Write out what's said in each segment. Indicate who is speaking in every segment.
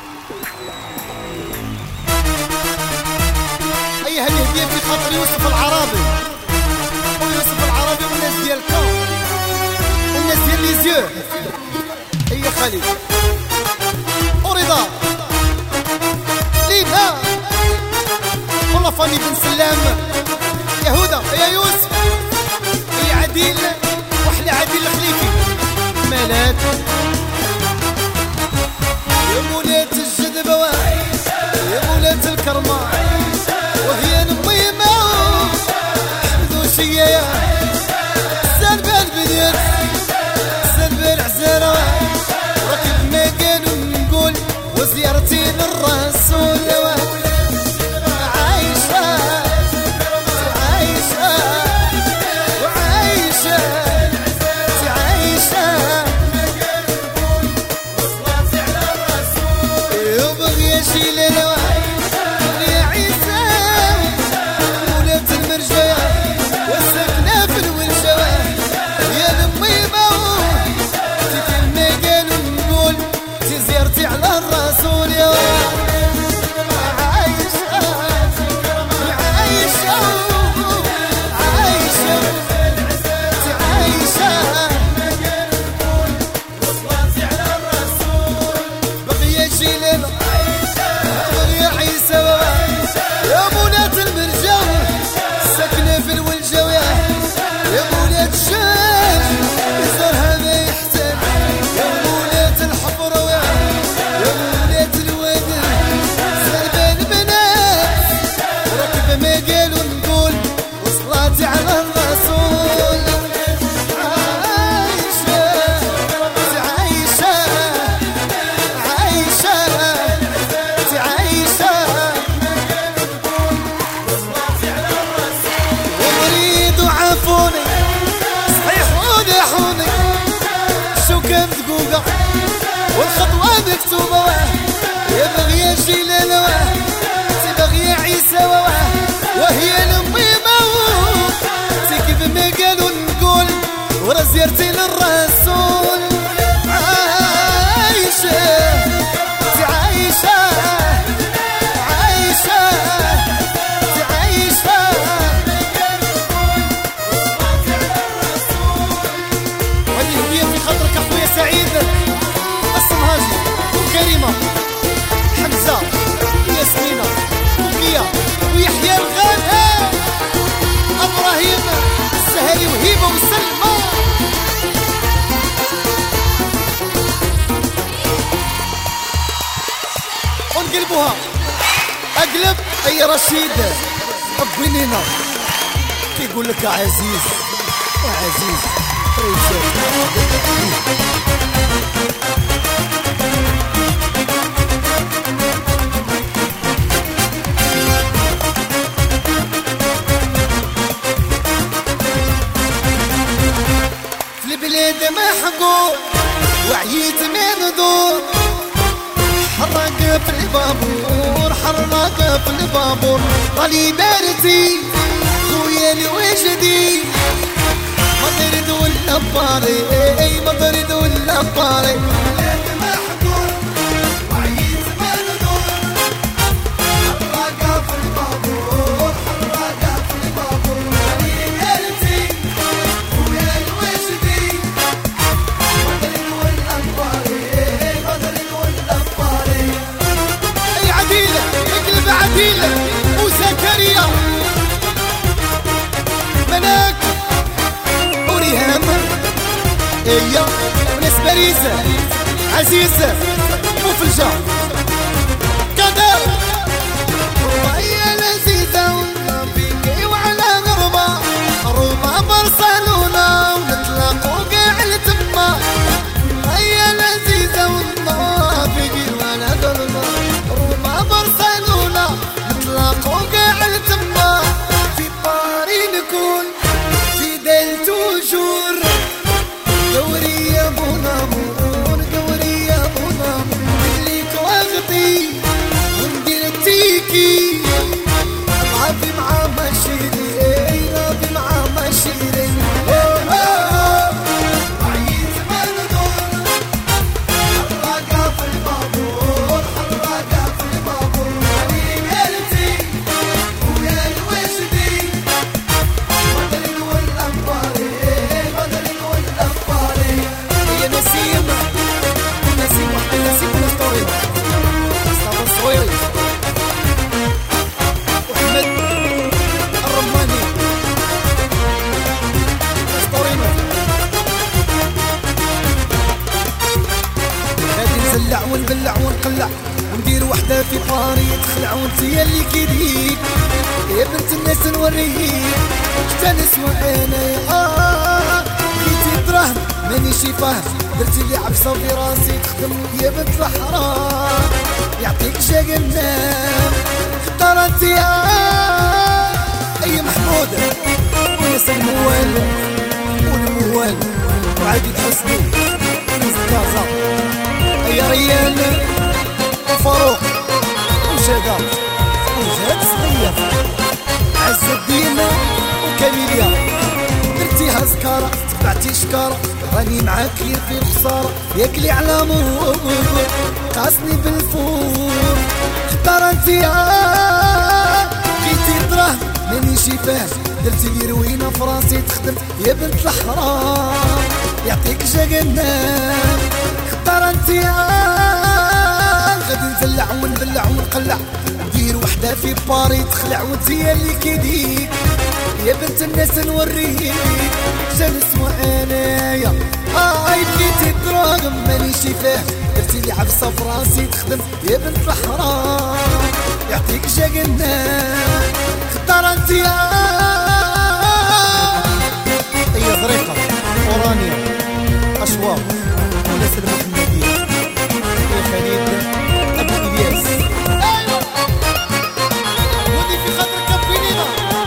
Speaker 1: أي هذه هدية في خاطر يوسف العرابي، ويوسف العرابي والناس ديال كون والناس ديال ليزيو. أي خالد ورضا لينا والله فاني بن سلام يا هدى يا يوسف يا عديل وحلى عديل الخليفي مالات يا مولات الجذبة يا مولات الكرمة وهي نميمة حمدوشية يا سلبة البنيات سلبة العزارة ركب ما كانوا نقول وزيارتي للرسول والخطوة مكتوبة يا بغي جيلان تبغي عيسى وهي الأميمة تكب ما قالوا نقول ورا زيارتي للرسول عايشة تعايشة عايشة تعايشة وهذه هدية في خاطرك أخويا سعيد كريمة حمزة ياسمينة وكيا ويحيى الغالي إبراهيم السهري وهيبة وسلمى ونقلبوها أقلب أي رشيد أبنينا كيقول لك عزيز وعزيز البلاد محقوق وعيت من دور حرق في البابور حرق في البابور طالي بارتي خويا الوجدي مطرد ولا باري اي مطرد ولا باري البلاد محقوق وعيت من دور حرق في البابور حرق في البابور طالي بارتي خويا الوجدي عديلة وزكريا مناك وريهام ايا وناس باريزة عزيزة وفلجة كدر وهي لذيذة ونبيكي وعلى غربة روما برشلونة ونتلاقوا قاع لتما هي لذيذة ونبيكي وعلى غربة روما برشلونة نتلاقوا قاع لتما في باري نكون في ديل توجور دوري يا بونامور دوري يا بونامور اللي نزلع ونبلع ونقلع وندير وحده في باري تخلع وانت يا اللي كيديك يا بنت الناس نوريك شتا نسوى انا كي تدرهم ماني شي فاهم درتي لي عبسه في راسي تخدم يا بنت الحرام يعطيك جاقنام اختارت يا اي محمود وناس الموال والموال وعادي الحسني وزكازا يا ريان وفاروق وشادة وجهاد صغير عز الدين وكاميليا درتيها زكارة تبعتي شكارة راني معاك خير في الخسارة ياكلي على مور قاسني بالفور اختار انتيا لقيتي دراهم ماني شي فاهم درتي لي روينة في راسي تخدم يا بنت الحرام يعطيك جاقنام اختار انتيا غادي نزلع ونبلع ونقلع ندير وحده في باري تخلع وانتيا اللي كيديك يا بنت الناس نوريك جالس وانايا بليتي الدراهم ماني شي فاهم درتي لي عبسه في راسي تخدم يا بنت الحرام يعطيك جاقنام اختار انتيا هي طريقه اورانيا اشواق وناس المحمديه يا خليل ابو الياس ايوه ودي في خاطر كابينينا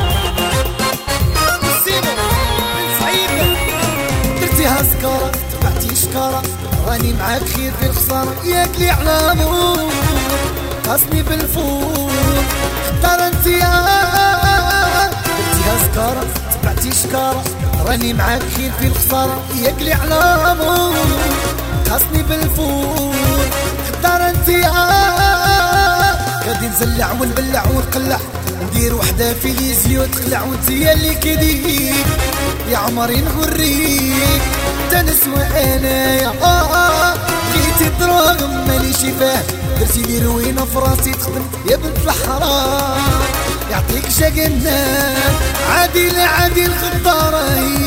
Speaker 1: والسيمو بن سعيد درتيها سكاره تبعتي شكاره راني معاك خير في الخساره ياكلي على مور قاسني بالفور اختار انتيا درتيها سكاره تبعتي شكاره راني معاك خير في الخساره ياكلي على مور قاسني بالفور اختار انتيا غادي نزلع ونبلع ونقلع ندير وحده في ليزيو تخلع وانتيا اللي كيديك يا عمري نوريك تنسوى انايا لقيتي دراهم ماني شي فاهم درتي لي روينه في راسي تخدم يا بنت الحرام يعطيك جاقنام عادل عادل غداره هي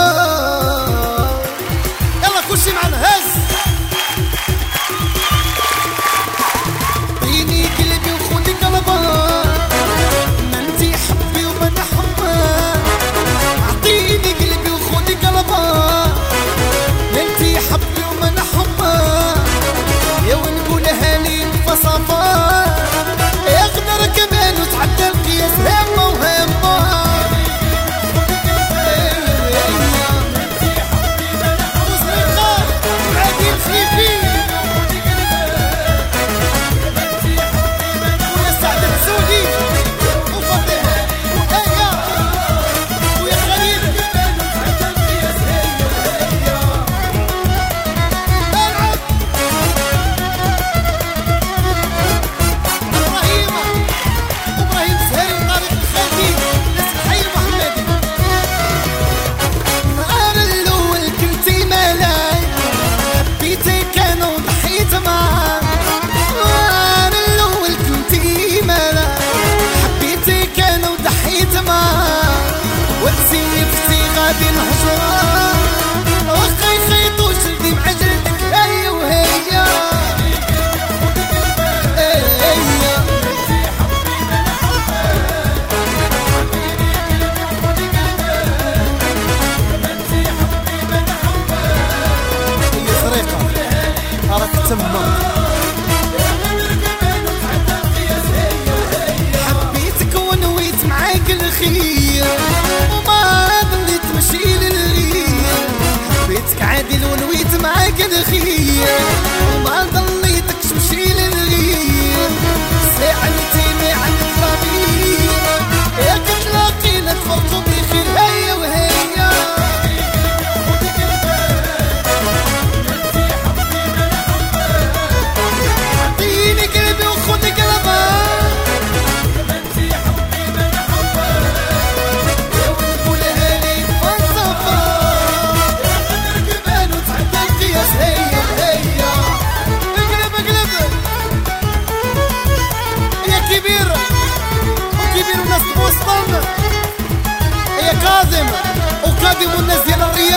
Speaker 1: يلا كلشي معنا هز عطيني قلبي وخدي قلبه ما انتي حبي وما انا حبه عطيني قلبي وخدي قلبه ما انتي حبي وما انا حبه يا ونقولها لي بفصافه يقدر كمان وتعدى القياس همه وهمه غادي نهجرها واخا يخيطوا شدي بعجلتك هيا وهيا هي طريقة راك تما حبيتك ونويت معاك الخير وما ضليت مشي للغير حبيتك عادل ونويت معاك الخير وما ضليتكش مشي للغير ساعدتيني عندك ضمير يا كتلاقينا تفرقوا بخير هيا وهيا عطيني قلبي وخذي قلبه كاظم والناس ديال الرياض